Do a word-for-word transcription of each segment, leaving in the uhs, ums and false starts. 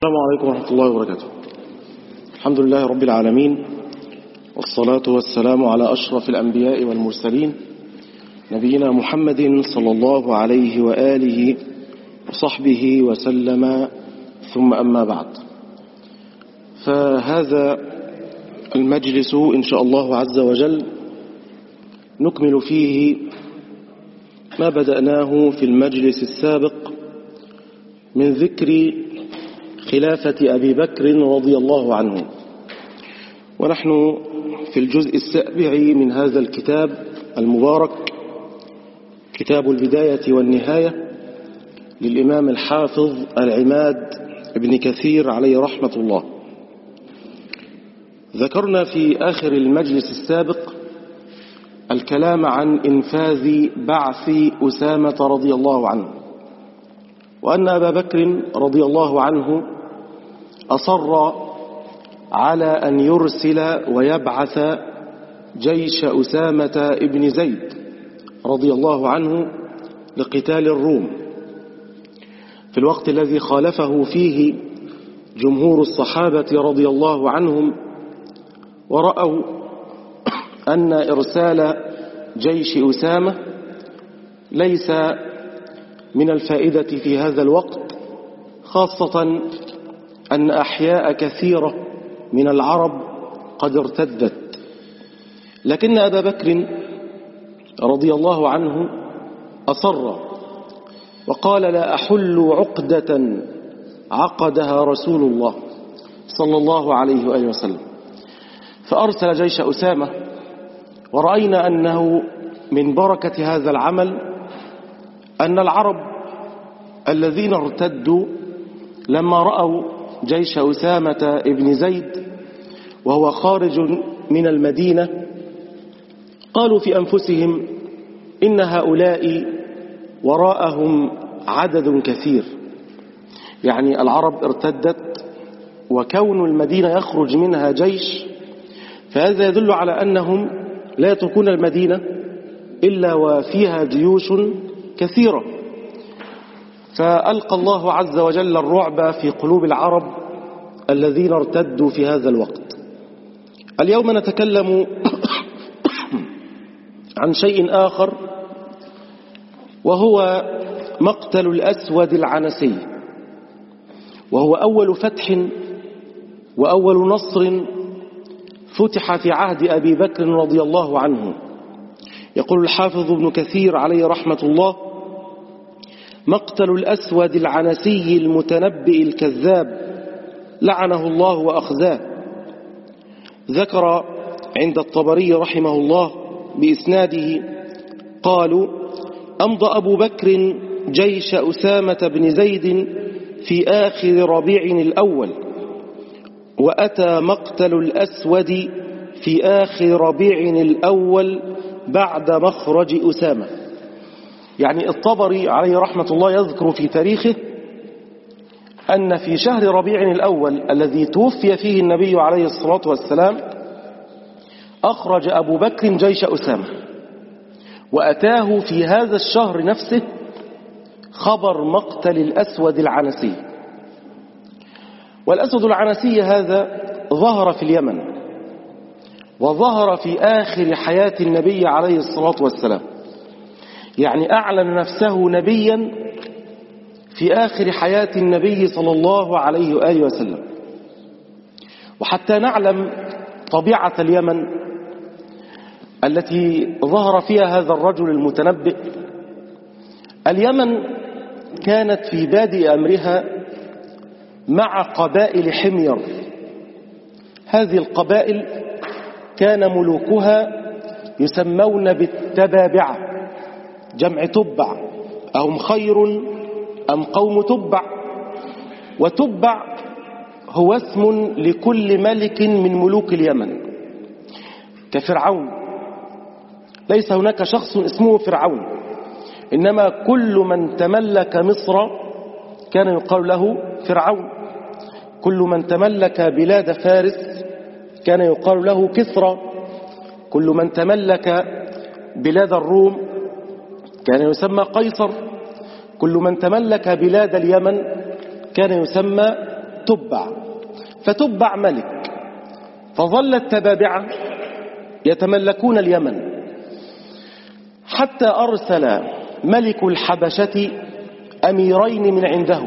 السلام عليكم ورحمة الله وبركاته. الحمد لله رب العالمين، والصلاة والسلام على أشرف الأنبياء والمرسلين نبينا محمد صلى الله عليه وآله وصحبه وسلم، ثم أما بعد. فهذا المجلس إن شاء الله عز وجل نكمل فيه ما بدأناه في المجلس السابق من ذكر خلافة أبي بكر رضي الله عنه، ونحن في الجزء السابع من هذا الكتاب المبارك، كتاب البداية والنهاية للإمام الحافظ العماد ابن كثير عليه رحمة الله. ذكرنا في آخر المجلس السابق الكلام عن إنفاذ بعث أسامة رضي الله عنه، وأن أبا بكر رضي الله عنه أصر على أن يرسل ويبعث جيش أسامة ابن زيد رضي الله عنه لقتال الروم، في الوقت الذي خالفه فيه جمهور الصحابة رضي الله عنهم، ورأوا أن إرسال جيش أسامة ليس من الفائدة في هذا الوقت، خاصة أن أحياء كثيرة من العرب قد ارتدت. لكن أبا بكر رضي الله عنه أصر وقال: لا أحل عقدة عقدها رسول الله صلى الله عليه وآله وسلم. فأرسل جيش أسامة، ورأينا أنه من بركة هذا العمل أن العرب الذين ارتدوا لما رأوا جيش أسامة ابن زيد وهو خارج من المدينة قالوا في أنفسهم: إن هؤلاء وراءهم عدد كثير. يعني العرب ارتدت، وكون المدينة يخرج منها جيش، فهذا يدل على أنهم لا يتركون المدينة إلا وفيها جيوش كثيرة. فألقى الله عز وجل الرعب في قلوب العرب الذين ارتدوا في هذا الوقت. اليوم نتكلم عن شيء آخر، وهو مقتل الأسود العنسي، وهو أول فتح وأول نصر فتح في عهد أبي بكر رضي الله عنه. يقول الحافظ ابن كثير عليه رحمة الله: مقتل الأسود العنسي المتنبئ الكذاب لعنه الله وأخزاه. ذكر عند الطبري رحمه الله بإسناده قالوا: أمضى أبو بكر جيش أسامة بن زيد في آخر ربيع الأول، وأتى مقتل الأسود في آخر ربيع الأول بعد مخرج أسامة. يعني الطبري عليه رحمة الله يذكر في تاريخه أن في شهر ربيع الأول الذي توفي فيه النبي عليه الصلاة والسلام أخرج أبو بكر جيش أسامة، وأتاه في هذا الشهر نفسه خبر مقتل الأسود العنسي. والأسود العنسي هذا ظهر في اليمن، وظهر في آخر حياة النبي عليه الصلاة والسلام، يعني أعلن نفسه نبيا في آخر حياة النبي صلى الله عليه وآله وسلم. وحتى نعلم طبيعة اليمن التي ظهر فيها هذا الرجل المتنبئ، اليمن كانت في بادئ أمرها مع قبائل حمير. هذه القبائل كان ملوكها يسمون بالتبابعة، جمع تبع، أهم خير أم قوم تبع. وتبع هو اسم لكل ملك من ملوك اليمن، كفرعون. ليس هناك شخص اسمه فرعون، إنما كل من تملك مصر كان يقال له فرعون، كل من تملك بلاد فارس كان يقال له كسرى، كل من تملك بلاد الروم كان يسمى قيصر، كل من تملك بلاد اليمن كان يسمى تبع، فتبع ملك، فظل التبابعة يتملكون اليمن حتى أرسل ملك الحبشة أميرين من عنده،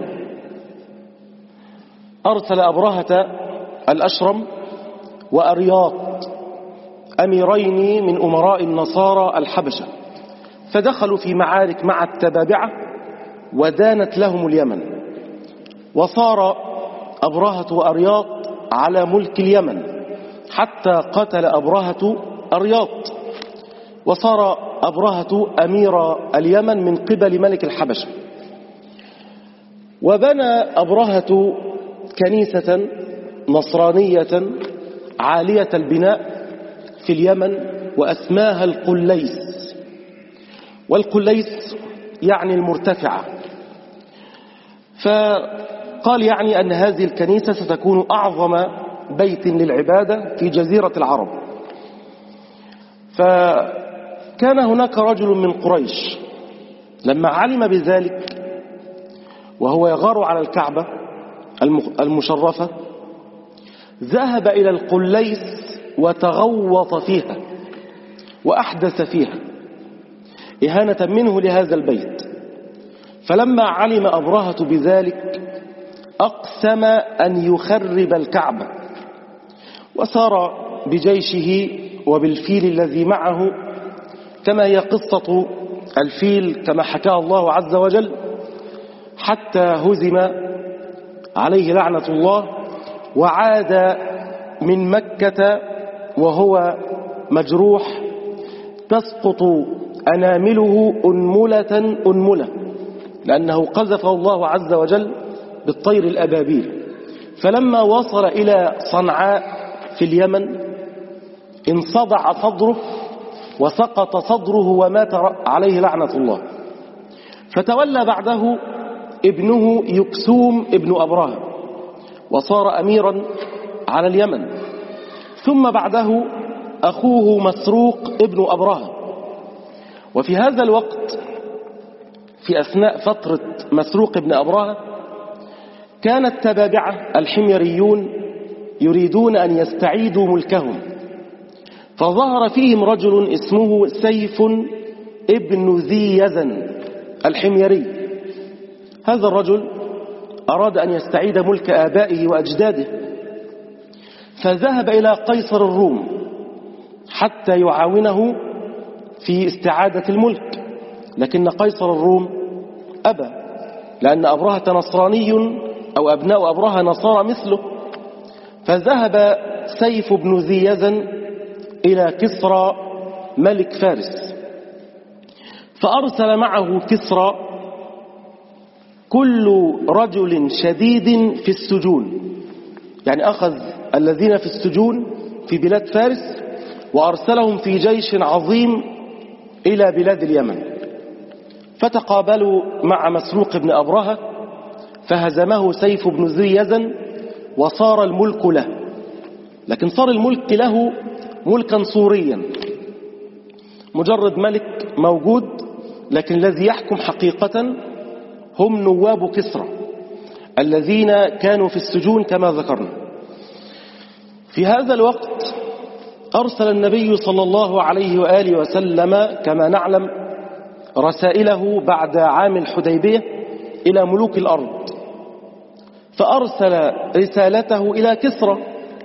أرسل أبرهة الأشرم وأرياط أميرين من أمراء النصارى الحبشة، فدخلوا في معارك مع التبابعة ودانت لهم اليمن، وصار أبرهة وأرياط على ملك اليمن حتى قتل أبرهة أرياط، وصار أبرهة أمير اليمن من قبل ملك الحبشة. وبنى أبرهة كنيسة نصرانية عالية البناء في اليمن وأسماها القليس، والقليس يعني المرتفعة، فقال يعني أن هذه الكنيسة ستكون أعظم بيت للعبادة في جزيرة العرب. فكان هناك رجل من قريش لما علم بذلك وهو يغار على الكعبة المشرفة، ذهب إلى القليس وتغوط فيها وأحدث فيها إهانة منه لهذا البيت. فلما علم أبرهة بذلك أقسم أن يخرب الكعبة، وسار بجيشه وبالفيل الذي معه كما هي قصة الفيل كما حكاها الله عز وجل، حتى هزم عليه لعنة الله وعاد من مكة وهو مجروح تسقط أنامله أنملة أنملة، لأنه قذفه الله عز وجل بالطير الأبابيل. فلما وصل إلى صنعاء في اليمن انصدع صدره وسقط صدره ومات عليه لعنة الله. فتولى بعده ابنه يكسوم ابن أبرهة وصار أميرا على اليمن، ثم بعده أخوه مسروق ابن أبرهة. وفي هذا الوقت في أثناء فترة مسروق ابن أبرهة كان التبابعة الحميريون يريدون أن يستعيدوا ملكهم، فظهر فيهم رجل اسمه سيف ابن ذي يزن الحميري. هذا الرجل أراد أن يستعيد ملك آبائه وأجداده، فذهب إلى قيصر الروم حتى يعاونه في استعادة الملك، لكن قيصر الروم أبى، لأن أبرهة نصراني أو أبناء أبرهة نصارى مثله. فذهب سيف بن ذي يزن إلى كسرى ملك فارس، فأرسل معه كسرى كل رجل شديد في السجون، يعني أخذ الذين في السجون في بلاد فارس وأرسلهم في جيش عظيم إلى بلاد اليمن، فتقابلوا مع مسروق بن أبرهة فهزمه سيف بن ذي يزن وصار الملك له. لكن صار الملك له ملكا صوريا، مجرد ملك موجود، لكن الذي يحكم حقيقة هم نواب كسرى الذين كانوا في السجون كما ذكرنا. في هذا الوقت أرسل النبي صلى الله عليه وآله وسلم كما نعلم رسائله بعد عام الحديبية إلى ملوك الأرض، فأرسل رسالته إلى كسرى.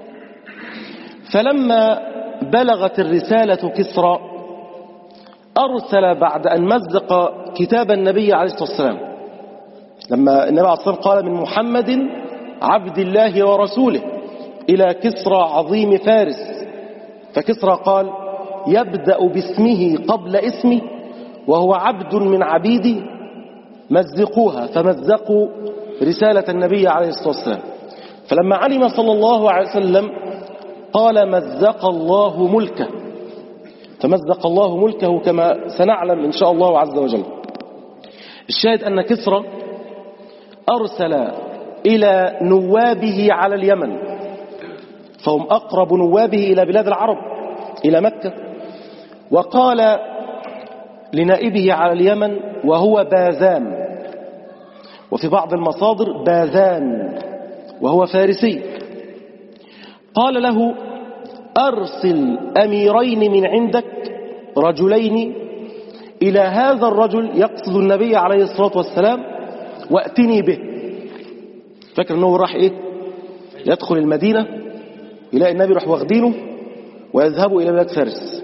فلما بلغت الرسالة كسرى أرسل بعد أن مزق كتاب النبي عليه الصلاة والسلام، لما النبي عليه الصلاة والسلام قال من محمد عبد الله ورسوله إلى كسرى عظيم فارس، فكسرى قال يبدأ باسمه قبل اسمي وهو عبد من عبيدي، مزقوها، فمزقوا رسالة النبي عليه الصلاة والسلام. فلما علم صلى الله عليه وسلم قال مزق الله ملكه، فمزق الله ملكه كما سنعلم إن شاء الله عز وجل. الشاهد أن كسرى أرسل إلى نوابه على اليمن، فهم أقرب نوابه إلى بلاد العرب إلى مكة، وقال لنائبه على اليمن وهو باذان، وفي بعض المصادر باذان وهو فارسي. قال له أرسل أميرين من عندك رجلين إلى هذا الرجل، يقصد النبي عليه الصلاة والسلام، وأتني به. فاكر أنه راح إيه؟ يدخل المدينة يلاقي النبي راح واخدينه ويذهبوا إلى بلاد فارس.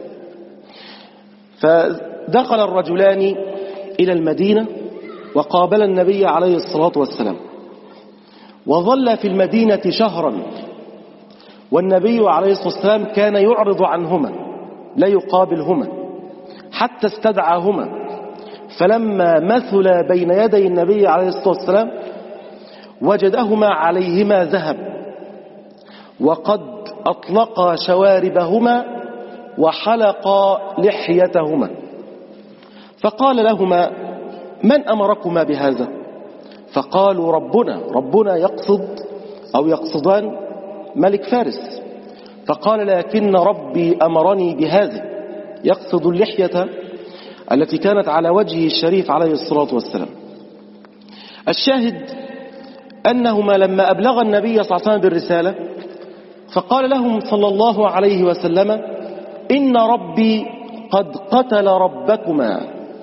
فدخل الرجلان إلى المدينة وقابل النبي عليه الصلاة والسلام، وظل في المدينة شهرا، والنبي عليه الصلاة والسلام كان يعرض عنهما لا يقابلهما حتى استدعاهما. فلما مثلا بين يدي النبي عليه الصلاة والسلام وجدهما عليهما ذهب، وقد أطلقا شواربهما وحلقا لحيتهما. فقال لهما من أمركما بهذا؟ فقالوا ربنا. ربنا يقصد أو يقصدان ملك فارس. فقال لكن ربي أمرني بهذا، يقصد اللحية التي كانت على وجهه الشريف عليه الصلاة والسلام. الشاهد أنهما لما أبلغ النبي صلى الله عليه وسلم بالرسالة فقال لهم صلى الله عليه وسلم إن ربي قد قتل ربكما.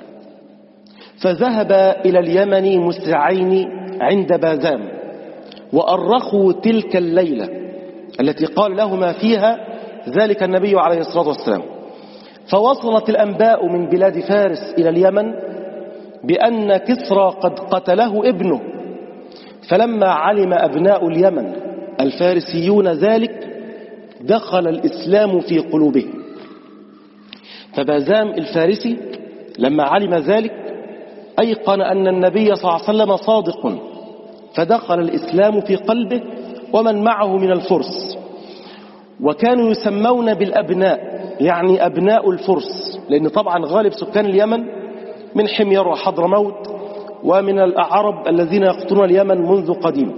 فذهب إلى اليمن مسرعين عند بازام، وأرخوا تلك الليلة التي قال لهما فيها ذلك النبي عليه الصلاة والسلام. فوصلت الأنباء من بلاد فارس إلى اليمن بأن كسرى قد قتله ابنه. فلما علم أبناء اليمن الفارسيون ذلك دخل الإسلام في قلوبهم. فبازام الفارسي لما علم ذلك أيقن أن النبي صلى الله عليه وسلم صادق، فدخل الإسلام في قلبه ومن معه من الفرس. وكانوا يسمون بالأبناء، يعني أبناء الفرس، لأن طبعا غالب سكان اليمن من حمير وحضرموت ومن الأعرب الذين يقطنون اليمن منذ قديم.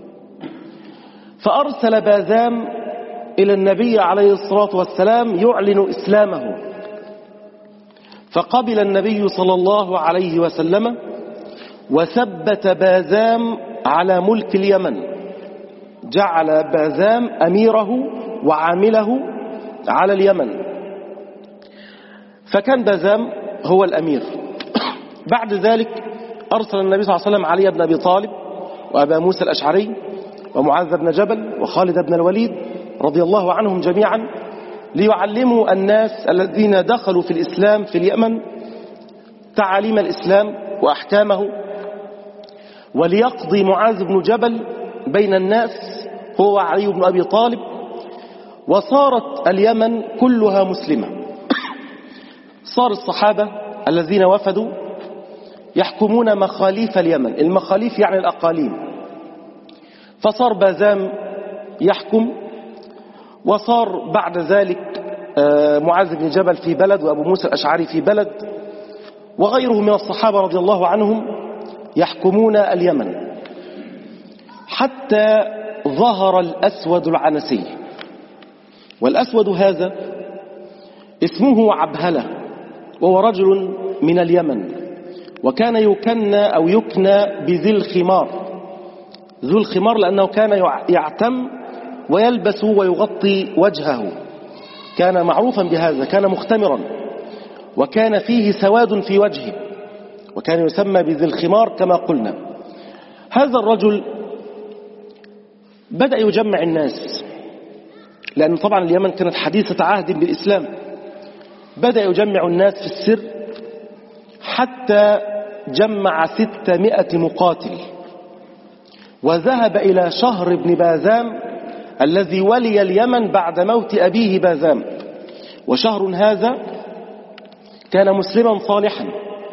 فأرسل بازام إلى النبي عليه الصلاة والسلام يعلن إسلامه، فقبل النبي صلى الله عليه وسلم وثبت بازام على ملك اليمن، جعل بازام أميره وعامله على اليمن، فكان بازام هو الأمير. بعد ذلك أرسل النبي صلى الله عليه وسلم علي بن أبي طالب وأبا موسى الأشعري ومعاذ بن جبل وخالد بن الوليد رضي الله عنهم جميعا ليعلموا الناس الذين دخلوا في الإسلام في اليمن تعاليم الإسلام وأحكامه، وليقضي معاذ بن جبل بين الناس هو وعلي بن أبي طالب. وصارت اليمن كلها مسلمة. صار الصحابة الذين وفدوا يحكمون مخاليف اليمن، المخاليف يعني الأقاليم. فصار بازام يحكم، وصار بعد ذلك معاذ بن جبل في بلد وأبو موسى الأشعري في بلد، وغيره من الصحابة رضي الله عنهم يحكمون اليمن، حتى ظهر الأسود العنسي. والأسود هذا اسمه عبهلة، وهو رجل من اليمن، وكان يكنى أو يكنى بذي الخمار. ذو الخمار لأنه كان يعتم ويلبس ويغطي وجهه، كان معروفا بهذا، كان مختمرا، وكان فيه سواد في وجهه، وكان يسمى بذي الخمار كما قلنا. هذا الرجل بدأ يجمع الناس، لأن طبعا اليمن كانت حديثة عهد بالإسلام. بدأ يجمع الناس في السر حتى جمع ستمائة مقاتل، وذهب إلى شهر بن بازام الذي ولي اليمن بعد موت أبيه بازام. وشهر هذا كان مسلما صالحا.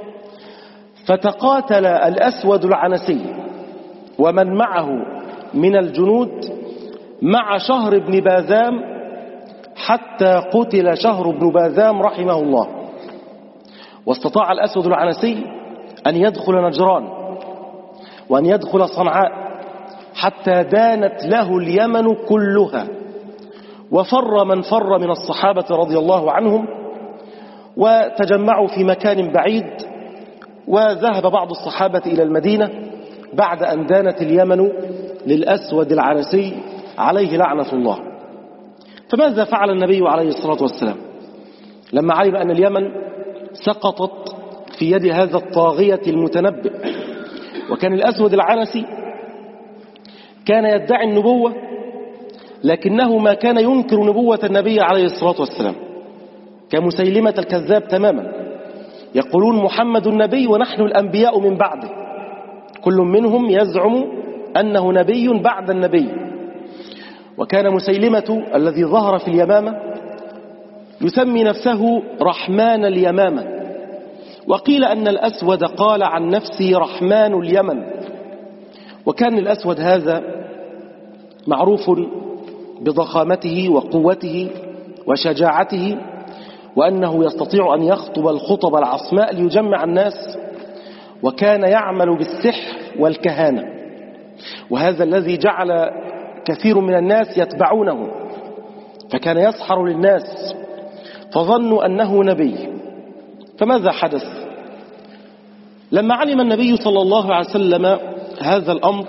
فتقاتل الأسود العنسي ومن معه من الجنود مع شهر بن بازام حتى قتل شهر بن بازام رحمه الله. واستطاع الأسود العنسي أن يدخل نجران وأن يدخل صنعاء حتى دانت له اليمن كلها. وفر من فر من الصحابة رضي الله عنهم وتجمعوا في مكان بعيد، وذهب بعض الصحابة إلى المدينة بعد أن دانت اليمن للأسود العنسي عليه لعنة الله. فماذا فعل النبي عليه الصلاة والسلام لما علم أن اليمن سقطت في يد هذا الطاغية المتنبئ؟ وكان الأسود العنسي كان يدعي النبوة، لكنه ما كان ينكر نبوة النبي عليه الصلاة والسلام، كمسيلمة الكذاب تماما. يقولون محمد النبي ونحن الأنبياء من بعده، كل منهم يزعم أنه نبي بعد النبي. وكان مسيلمة الذي ظهر في اليمامة يسمي نفسه رحمن اليمامة، وقيل أن الأسود قال عن نفسه رحمن اليمن. وكان الأسود هذا معروف بضخامته وقوته وشجاعته، وأنه يستطيع أن يخطب الخطب العصماء ليجمع الناس، وكان يعمل بالسحر والكهانة، وهذا الذي جعل كثير من الناس يتبعونه، فكان يسحر للناس فظنوا أنه نبي. فماذا حدث؟ لما علم النبي صلى الله عليه وسلم هذا الأمر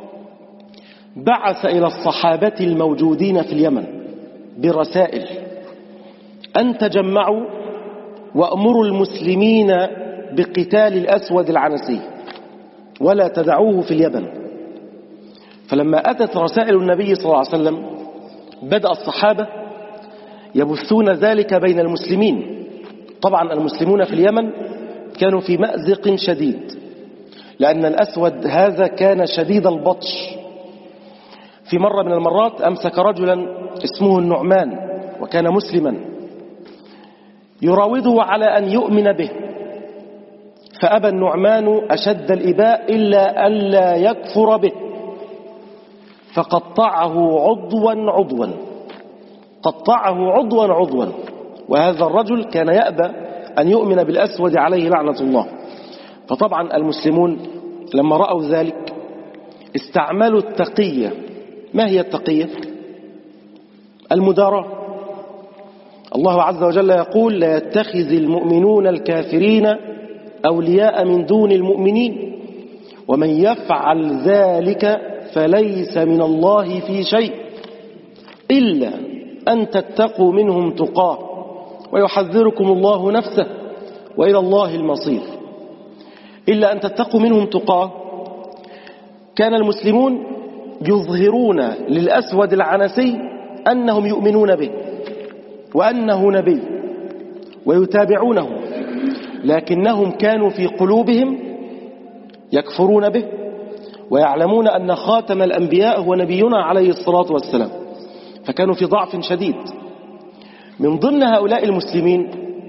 بعث إلى الصحابة الموجودين في اليمن برسائل أن تجمعوا وأمروا المسلمين بقتال الأسود العنسي ولا تدعوه في اليمن. فلما أتت رسائل النبي صلى الله عليه وسلم بدأ الصحابة يبثون ذلك بين المسلمين. طبعا المسلمون في اليمن كانوا في مأزق شديد، لأن الأسود هذا كان شديد البطش. في مرة من المرات أمسك رجلا اسمه النعمان وكان مسلما يراوده على أن يؤمن به، فأبى النعمان أشد الإباء إلا ألا يكفر به، فقطعه عضوا عضوا قطعه عضوا عضوا وهذا الرجل كان يأبى أن يؤمن بالأسود عليه لعنة الله. فطبعا المسلمون لما رأوا ذلك استعملوا التقية. ما هي التقية؟ المداراة. الله عز وجل يقول: لا يتخذ المؤمنون الكافرين أولياء من دون المؤمنين ومن يفعل ذلك فليس من الله في شيء إلا أن تتقوا منهم تقاه ويحذركم الله نفسه وإلى الله المصير. إلا أن تتقوا منهم تقاه. كان المسلمون يظهرون للأسود العنسي أنهم يؤمنون به وأنه نبي ويتابعونه، لكنهم كانوا في قلوبهم يكفرون به ويعلمون أن خاتم الأنبياء هو نبينا عليه الصلاة والسلام، فكانوا في ضعف شديد. من ضمن هؤلاء المسلمين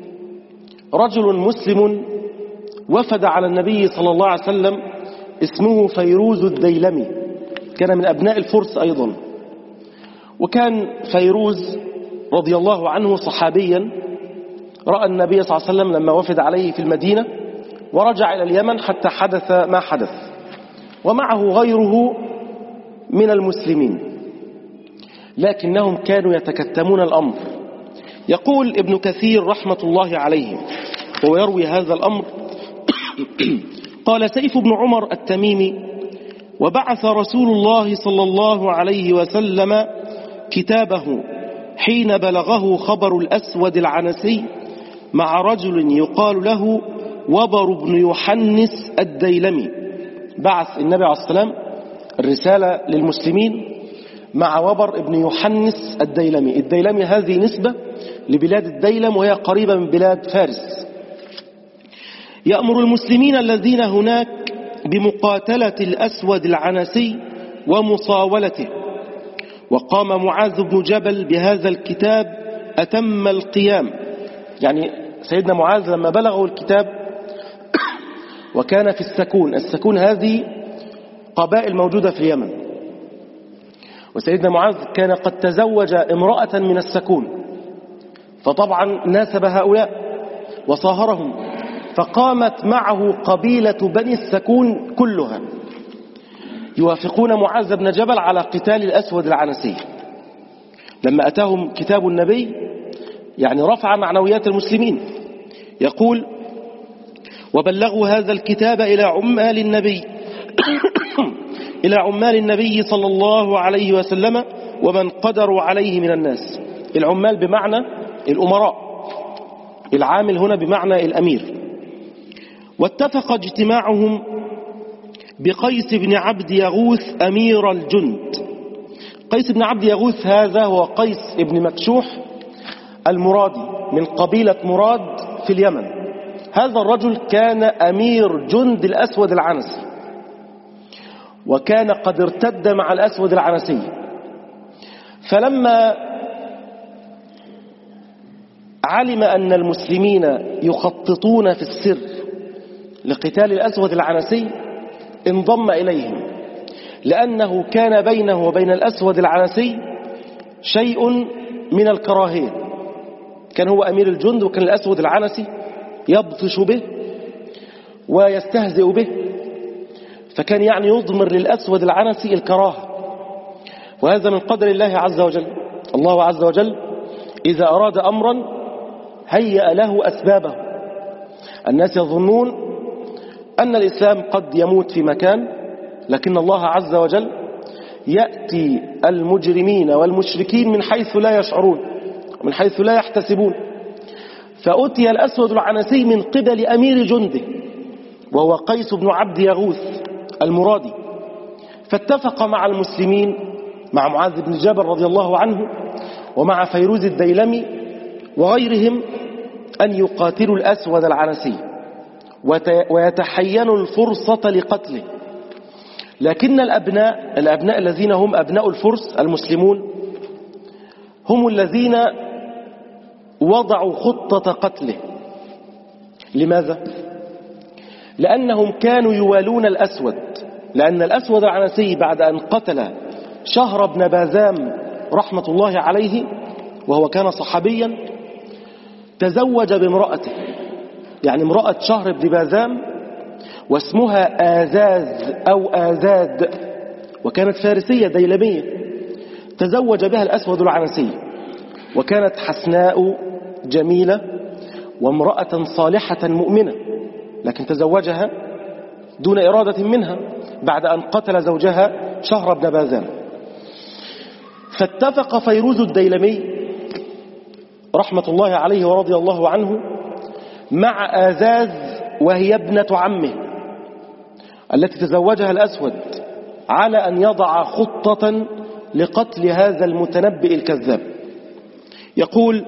رجل مسلم وفد على النبي صلى الله عليه وسلم اسمه فيروز الديلمي، كان من أبناء الفرس أيضا. وكان فيروز رضي الله عنه صحابيا رأى النبي صلى الله عليه وسلم لما وفد عليه في المدينة ورجع إلى اليمن حتى حدث ما حدث، ومعه غيره من المسلمين، لكنهم كانوا يتكتمون الأمر. يقول ابن كثير رحمة الله عليه وهو يروي هذا الأمر قال: سيف بن عمر التميمي وبعث رسول الله صلى الله عليه وسلم كتابه حين بلغه خبر الأسود العنسي مع رجل يقال له وبر بن يحنس الديلمي. بعث النبي عليه الصلاة والسلام الرسالة للمسلمين مع وبر بن يحنس الديلمي. الديلمي هذه نسبة لبلاد الديلم وهي قريبة من بلاد فارس. يأمر المسلمين الذين هناك بمقاتلة الأسود العنسي ومصاولته. وقام معاذ بن جبل بهذا الكتاب أتم القيام. يعني سيدنا معاذ لما بلغه الكتاب وكان في السكون. السكون هذه قبائل موجودة في اليمن، وسيدنا معاذ كان قد تزوج امرأة من السكون، فطبعا ناسب هؤلاء وصاهرهم، فقامت معه قبيلة بني السكون كلها يوافقون معاذ بن جبل على قتال الأسود العنسي. لما أتاهم كتاب النبي يعني رفع معنويات المسلمين. يقول: وبلغوا هذا الكتاب إلى عمال النبي إلى عمال النبي صلى الله عليه وسلم ومن قدروا عليه من الناس. العمال بمعنى الأمراء، العامل هنا بمعنى الأمير. واتفق اجتماعهم بقيس بن عبد يغوث أمير الجند. قيس بن عبد يغوث هذا هو قيس بن مكشوح المرادي من قبيلة مراد في اليمن. هذا الرجل كان أمير جند الأسود العنسي، وكان قد ارتد مع الأسود العنسي. فلما علم أن المسلمين يخططون في السر لقتال الأسود العنسي انضم إليهم، لأنه كان بينه وبين الأسود العنسي شيء من الكراهية. كان هو أمير الجند، وكان الأسود العنسي يبطش به ويستهزئ به، فكان يعني يضمر للأسود العنسي الكراهة. وهذا من قدر الله عز وجل. الله عز وجل إذا أراد أمرا هيأ له أسبابه. الناس يظنون أن الإسلام قد يموت في مكان، لكن الله عز وجل يأتي المجرمين والمشركين من حيث لا يشعرون، من حيث لا يحتسبون. فأتي الأسود العنسي من قبل أمير جنده وهو قيس بن عبد يغوث المرادي، فاتفق مع المسلمين، مع معاذ بن جبل رضي الله عنه ومع فيروز الديلمي وغيرهم، أن يقاتلوا الأسود العنسي ويتحينوا الفرصة لقتله. لكن الأبناء الأبناء الذين هم أبناء الفرس المسلمون هم الذين وضعوا خطة قتله. لماذا؟ لأنهم كانوا يوالون الأسود، لأن الأسود العنسي بعد أن قتل شهر بن باذام رحمة الله عليه وهو كان صحابيا تزوج بامرأته، يعني امرأة شهر بن باذام واسمها آزاز أو آزاد، وكانت فارسية ديلمية. تزوج بها الأسود العنسي، وكانت حسناء جميلة وامرأة صالحة مؤمنة، لكن تزوجها دون إرادة منها بعد أن قتل زوجها شهر بن باذام. فاتفق فيروز الديلمي رحمة الله عليه ورضي الله عنه مع آزاز وهي ابنة عمه التي تزوجها الأسود على أن يضع خطة لقتل هذا المتنبئ الكذاب. يقول: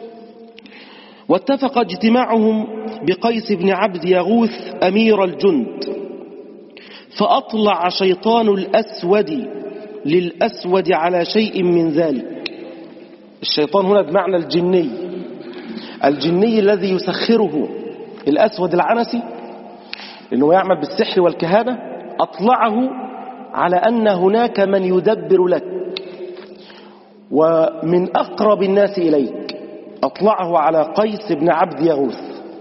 واتفق اجتماعهم بقيس بن عبد يغوث أمير الجند، فأطلع شيطان الأسود للأسود على شيء من ذلك. الشيطان هنا بمعنى الجني، الجني الذي يسخره الأسود العنسي لأنه يعمل بالسحر والكهانة. أطلعه على أن هناك من يدبر لك ومن أقرب الناس إليك، أطلعه على قيس بن عبد يغوث.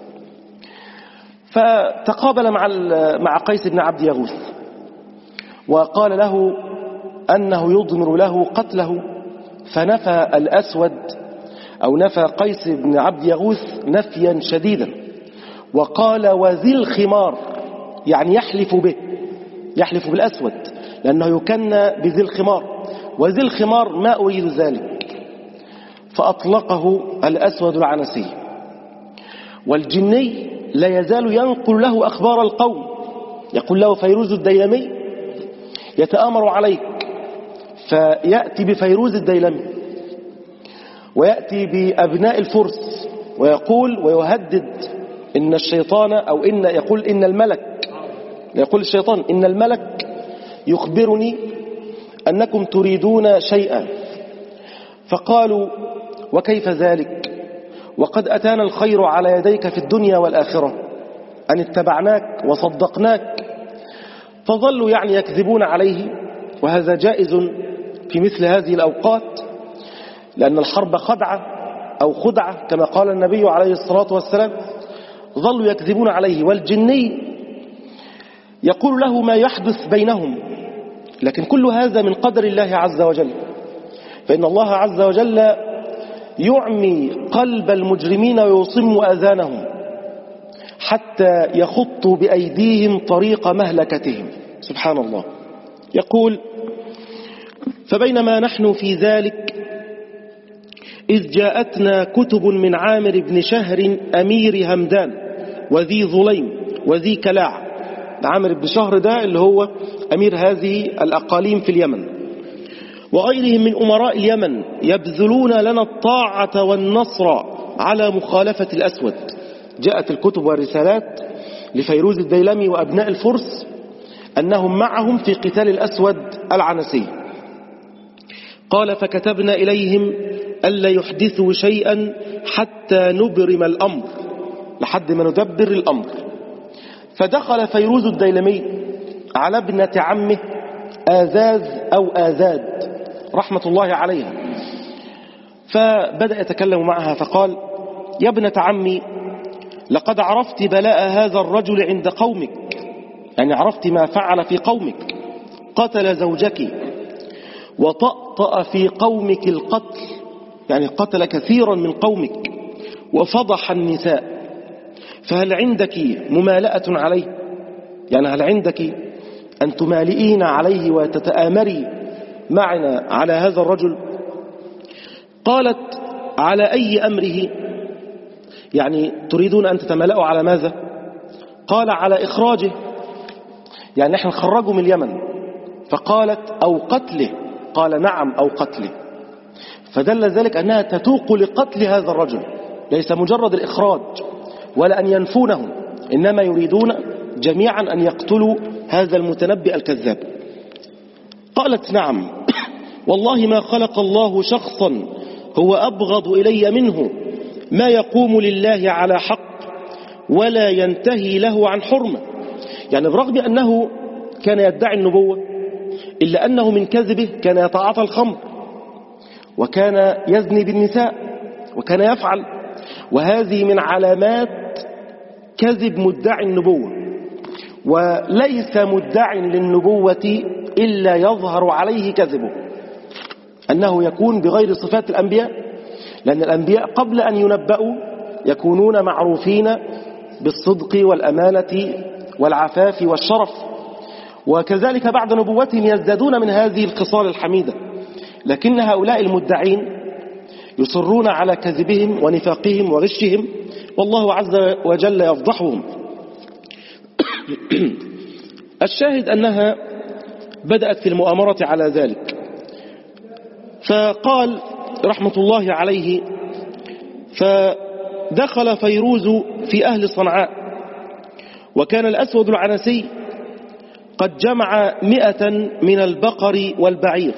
فتقابل مع مع قيس بن عبد يغوث وقال له أنه يضمر له قتله، فنفى الأسود أو نفى قيس بن عبد يغوث نفيا شديدا، وقال: وذي الخمار، يعني يحلف به، يحلف بالأسود لأنه يكنى بذي الخمار، وذي الخمار ما أريد ذلك. فأطلقه الأسود العنسي. والجني لا يزال ينقل له أخبار القوم، يقول له فيروز الديلمي يتآمر عليك، فيأتي بفيروز الديلمي ويأتي بأبناء الفرس ويقول ويهدد إن الشيطان أو إن يقول إن الملك، يقول الشيطان إن الملك يخبرني أنكم تريدون شيئا. فقالوا: وكيف ذلك؟ وقد أتانا الخير على يديك في الدنيا والآخرة، أن اتبعناك وصدقناك. فظلوا يعني يكذبون عليه، وهذا جائز في مثل هذه الأوقات، لأن الحرب خدعة أو خدعة كما قال النبي عليه الصلاة والسلام. ظلوا يكذبون عليه، والجني يقول له ما يحدث بينهم، لكن كل هذا من قدر الله عز وجل، فإن الله عز وجل يعمي قلب المجرمين ويصم آذانهم حتى يخطوا بأيديهم طريق مهلكتهم. سبحان الله. يقول: فبينما نحن في ذلك إذ جاءتنا كتب من عامر بن شهر أمير همدان وذي ظليم وذي كلاع. عامر بن شهر ده اللي هو أمير هذه الأقاليم في اليمن، وغيرهم من أمراء اليمن، يبذلون لنا الطاعة والنصر على مخالفة الأسود. جاءت الكتب والرسالات لفيروز الديلمي وأبناء الفرس أنهم معهم في قتال الأسود العنسي. قال: فكتبنا إليهم ألا يحدثوا شيئا حتى نبرم الأمر، لحد ما ندبر الأمر. فدخل فيروز الديلمي على ابنة عمه آذاذ أو آذاد رحمة الله عليها، فبدأ يتكلم معها فقال: يا ابنة عمي، لقد عرفت بلاء هذا الرجل عند قومك، يعني عرفت ما فعل في قومك. قتل زوجك وطأطأ في قومك القتل، يعني قتل كثيرا من قومك، وفضح النساء. فهل عندك ممالأة عليه؟ يعني هل عندك أن تمالئين عليه وتتآمري معنا على هذا الرجل؟ قالت: على أي أمره؟ يعني تريدون أن تتملأوا على ماذا؟ قال: على إخراجه، يعني نحن نخرجه من اليمن. فقالت: أو قتله؟ قال: نعم، أو قتله. فدل ذلك أنها تتوق لقتل هذا الرجل، ليس مجرد الإخراج ولا أن ينفونه، إنما يريدون جميعا أن يقتلوا هذا المتنبئ الكذاب. قالت: نعم، والله ما خلق الله شخصا هو أبغض إلي منه، ما يقوم لله على حق ولا ينتهي له عن حرمة. يعني برغم أنه كان يدعي النبوة، إلا أنه من كذبه كان يتعاطى الخمر، وكان يزني بالنساء، وكان يفعل، وهذه من علامات كذب مدعي النبوة. وليس مدعي للنبوة إلا يظهر عليه كذبه، أنه يكون بغير صفات الأنبياء، لأن الأنبياء قبل أن ينبأوا يكونون معروفين بالصدق والأمانة والعفاف والشرف، وكذلك بعد نبوتهم يزدادون من هذه الخصال الحميدة. لكن هؤلاء المدعين يصرون على كذبهم ونفاقهم وغشهم، والله عز وجل يفضحهم. الشاهد أنها بدأت في المؤامرة على ذلك. فقال رحمة الله عليه: فدخل فيروز في أهل صنعاء، وكان الأسود العنسي قد جمع مئة من البقر والبعير.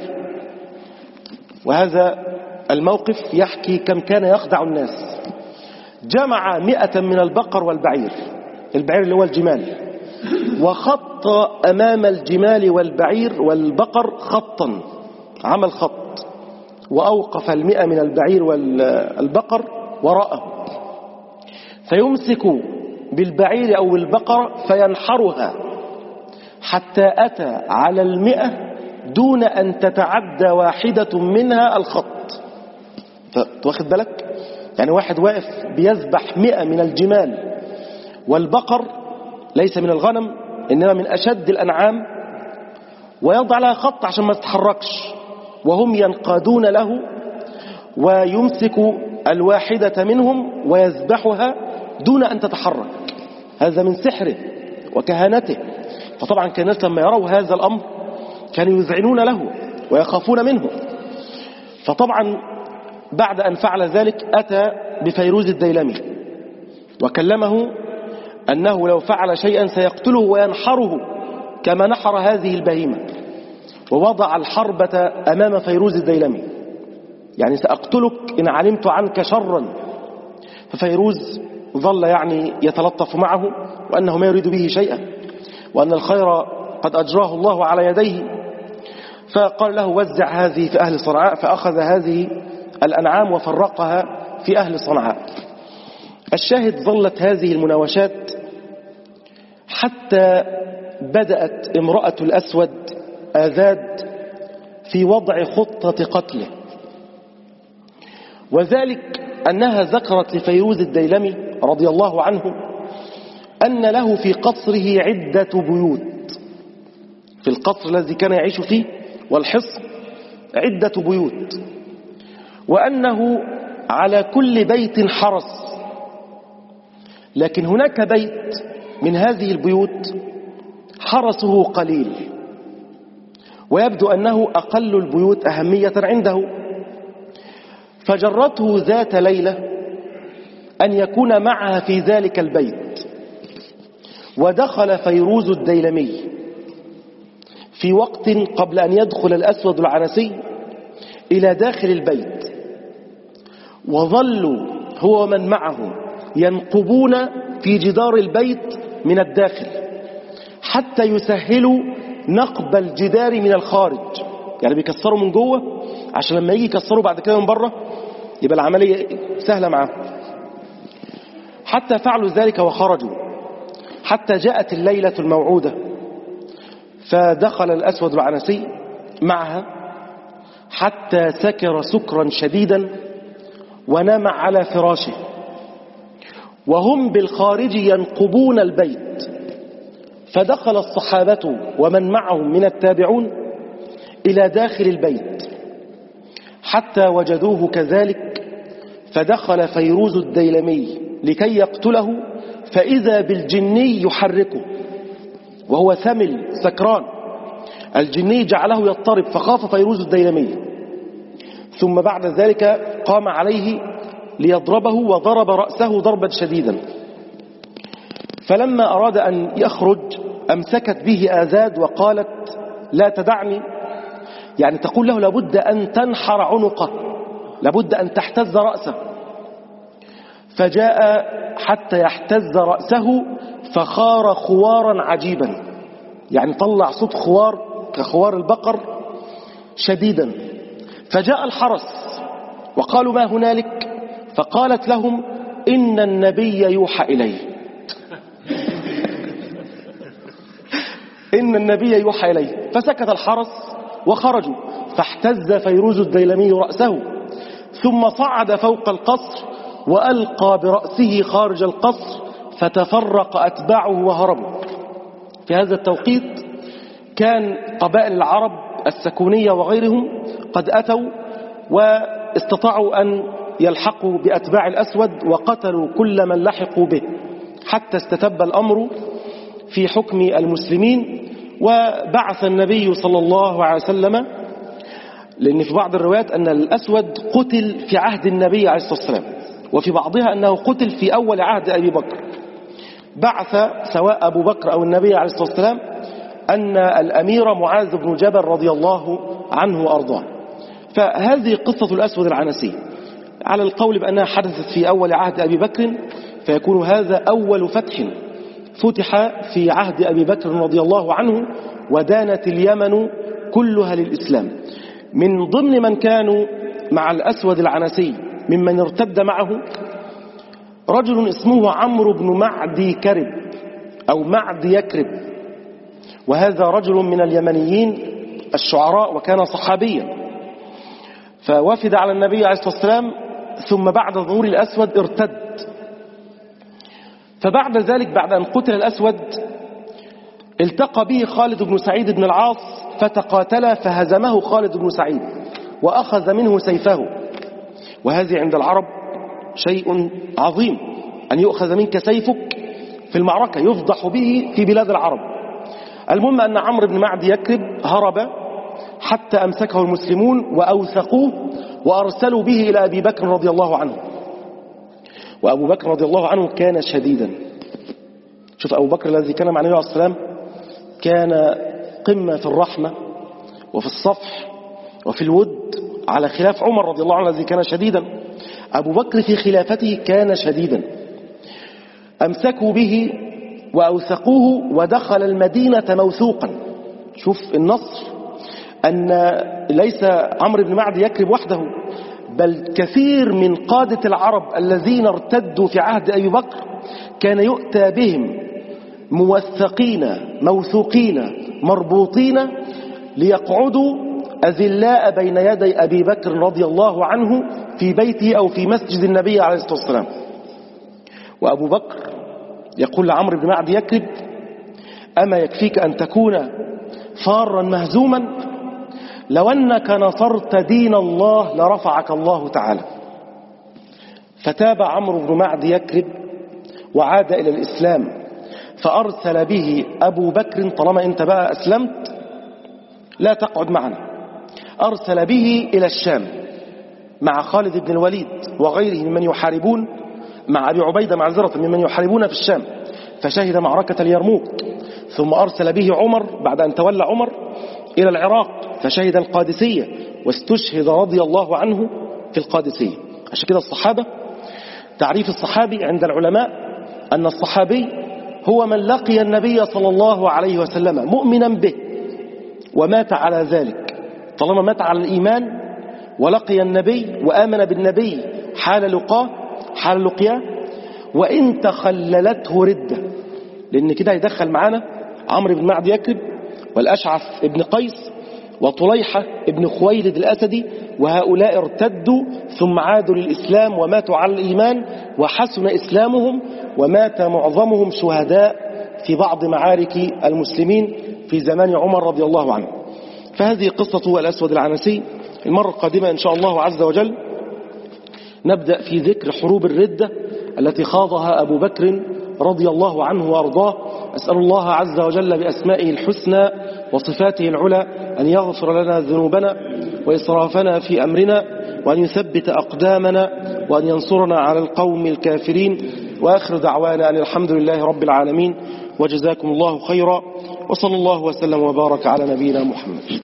وهذا الموقف يحكي كم كان يخدع الناس. جمع مئة من البقر والبعير، البعير اللي هو الجمال، وخط أمام الجمال والبعير والبقر خطا، عمل خط، وأوقف المئة من البعير والبقر وراءه، فيمسك بالبعير أو البقر فينحرها حتى أتى على المئة دون أن تتعدى واحدة منها الخط. واخد بالك؟ يعني واحد واقف بيذبح مئة من الجمال والبقر، ليس من الغنم إنما من أشد الأنعام، ويضع لها خط عشان ما تتحركش، وهم ينقادون له، ويمسك الواحدة منهم ويذبحها دون أن تتحرك. هذا من سحره وكهانته. فطبعا كان الناس لما يروا هذا الأمر كانوا يذعنون له ويخافون منه. فطبعا بعد أن فعل ذلك أتى بفيروز الديلمي وكلمه أنه لو فعل شيئا سيقتله وينحره كما نحر هذه البهيمة، ووضع الحربة أمام فيروز الديلمي، يعني سأقتلك إن علمت عنك شرا. ففيروز ظل يعني يتلطف معه، وأنه ما يريد به شيئا، وأن الخير قد أجراه الله على يديه. فقال له: وزع هذه في أهل صنعاء. فأخذ هذه الأنعام وفرقها في أهل صنعاء. الشاهد ظلت هذه المناوشات حتى بدأت امرأة الأسود آذاد في وضع خطة قتله، وذلك أنها ذكرت لفيروز الديلمي رضي الله عنه أن له في قصره عدة بيوت، في القصر الذي كان يعيش فيه والحصن عدة بيوت، وأنه على كل بيت حرس، لكن هناك بيت من هذه البيوت حرسه قليل، ويبدو أنه أقل البيوت أهمية عنده. فجرته ذات ليلة أن يكون معها في ذلك البيت، ودخل فيروز الديلمي في وقت قبل أن يدخل الأسود العنسي إلى داخل البيت، وظلوا هو ومن معه ينقبون في جدار البيت من الداخل حتى يسهلوا نقب الجدار من الخارج، يعني بيكسروا من جوه عشان لما يجي يكسروا بعد كده من بره يبقى العملية سهلة معه. حتى فعلوا ذلك وخرجوا، حتى جاءت الليلة الموعودة، فدخل الأسود العنسي معها حتى سكر سكرا شديدا ونام على فراشه، وهم بالخارج ينقبون البيت. فدخل الصحابة ومن معهم من التابعون إلى داخل البيت حتى وجدوه كذلك، فدخل فيروز الديلمي لكي يقتله، فإذا بالجني يحركه وهو ثمل سكران. الجني جعله يضطرب فخاف فيروز الديلمي، ثم بعد ذلك قام عليه ليضربه وضرب رأسه ضربا شديدا. فلما أراد أن يخرج أمسكت به آزاد وقالت لا تدعني، يعني تقول له لابد أن تنحر عنقه، لابد أن تحتز رأسه. فجاء حتى يحتز رأسه فخار خوارا عجيبا، يعني طلع صوت خوار كخوار البقر شديدا. فجاء الحرس وقالوا ما هنالك؟ فقالت لهم إن النبي يوحى إليه إن النبي يوحى إليه. فسكت الحرس وخرجوا، فاحتز فيروز الديلمي رأسه، ثم صعد فوق القصر وألقى برأسه خارج القصر، فتفرق أتباعه وهربوا. في هذا التوقيت كان قبائل العرب السكونية وغيرهم قد أتوا واستطاعوا أن يلحقوا بأتباع الأسود، وقتلوا كل من لحقوا به حتى استتب الأمر في حكم المسلمين. وبعث النبي صلى الله عليه وسلم، لأن في بعض الروايات أن الأسود قتل في عهد النبي عليه الصلاة والسلام، وفي بعضها أنه قتل في أول عهد أبي بكر. بعث سواء أبو بكر أو النبي عليه الصلاة والسلام أن الأمير معاذ بن جبل رضي الله عنه وأرضاه. فهذه قصة الأسود العنسي على القول بأنها حدثت في أول عهد أبي بكر، فيكون هذا أول فتح فتح في عهد أبي بكر رضي الله عنه، ودانت اليمن كلها للإسلام. من ضمن من كانوا مع الأسود العنسي ممن ارتد معه رجل اسمه عمرو بن معدي كرب أو معدي يكرب، وهذا رجل من اليمنيين الشعراء وكان صحابيا. فوفد على النبي عليه الصلاة والسلام، ثم بعد ظهور الأسود ارتد. فبعد ذلك بعد أن قتل الأسود التقى به خالد بن سعيد بن العاص فتقاتلا، فهزمه خالد بن سعيد وأخذ منه سيفه. وهذه عند العرب شيء عظيم، أن يؤخذ منك سيفك في المعركة، يفضح به في بلاد العرب. المهم أن عمرو بن معدي يكرب هرب حتى أمسكه المسلمون وأوثقوه وأرسلوا به إلى أبي بكر رضي الله عنه. وأبو بكر رضي الله عنه كان شديدا. شوف أبو بكر الذي كان مع النبي عليه الصلاة والسلام كان قمة في الرحمة وفي الصفح وفي الود، على خلاف عمر رضي الله عنه الذي كان شديدا. أبو بكر في خلافته كان شديدا. أمسكوا به وأوثقوه ودخل المدينة موثوقا. شوف النصر، أن ليس عمرو بن معدي يكرب وحده، بل كثير من قادة العرب الذين ارتدوا في عهد أبي بكر كان يؤتى بهم موثقين موثوقين مربوطين ليقعدوا أذلاء بين يدي أبي بكر رضي الله عنه في بيته أو في مسجد النبي عليه الصلاة والسلام. وأبو بكر يقول لعمرو بن معدي يكرب أما يكفيك أن تكون فارا مهزوما، لو أنك نصرت دين الله لرفعك الله تعالى. فتاب عمرو بن معد يكرب وعاد إلى الإسلام، فأرسل به أبو بكر، طالما أنت بقى أسلمت لا تقعد معنا، أرسل به إلى الشام مع خالد بن الوليد وغيره ممن يحاربون، مع أبي عبيدة معذرة ممن يحاربون في الشام، فشهد معركة اليرموك. ثم أرسل به عمر بعد أن تولى عمر إلى العراق، فشهد القادسية واستشهد رضي الله عنه في القادسية. عشان كده الصحابة، تعريف الصحابي عند العلماء أن الصحابي هو من لقي النبي صلى الله عليه وسلم مؤمنا به ومات على ذلك. طالما مات على الإيمان ولقي النبي وآمن بالنبي حال لقاه حال لقياه، وإن تخللته ردة، لأن كده يدخل معانا عمرو بن معد يكرب والأشعث ابن قيس وطليحة ابن خويلد الأسدي، وهؤلاء ارتدوا ثم عادوا للإسلام وماتوا على الإيمان وحسن إسلامهم، ومات معظمهم شهداء في بعض معارك المسلمين في زمان عمر رضي الله عنه. فهذه قصة الأسود العنسي. المرة القادمة إن شاء الله عز وجل نبدأ في ذكر حروب الردة التي خاضها أبو بكر رضي الله عنه وأرضاه. أسأل الله عز وجل بأسمائه الحسنى وصفاته العلى أن يغفر لنا ذنوبنا وإسرافنا في أمرنا، وأن يثبت أقدامنا، وأن ينصرنا على القوم الكافرين. وآخر دعوانا أن الحمد لله رب العالمين، وجزاكم الله خيرا، وصلى الله وسلم وبارك على نبينا محمد.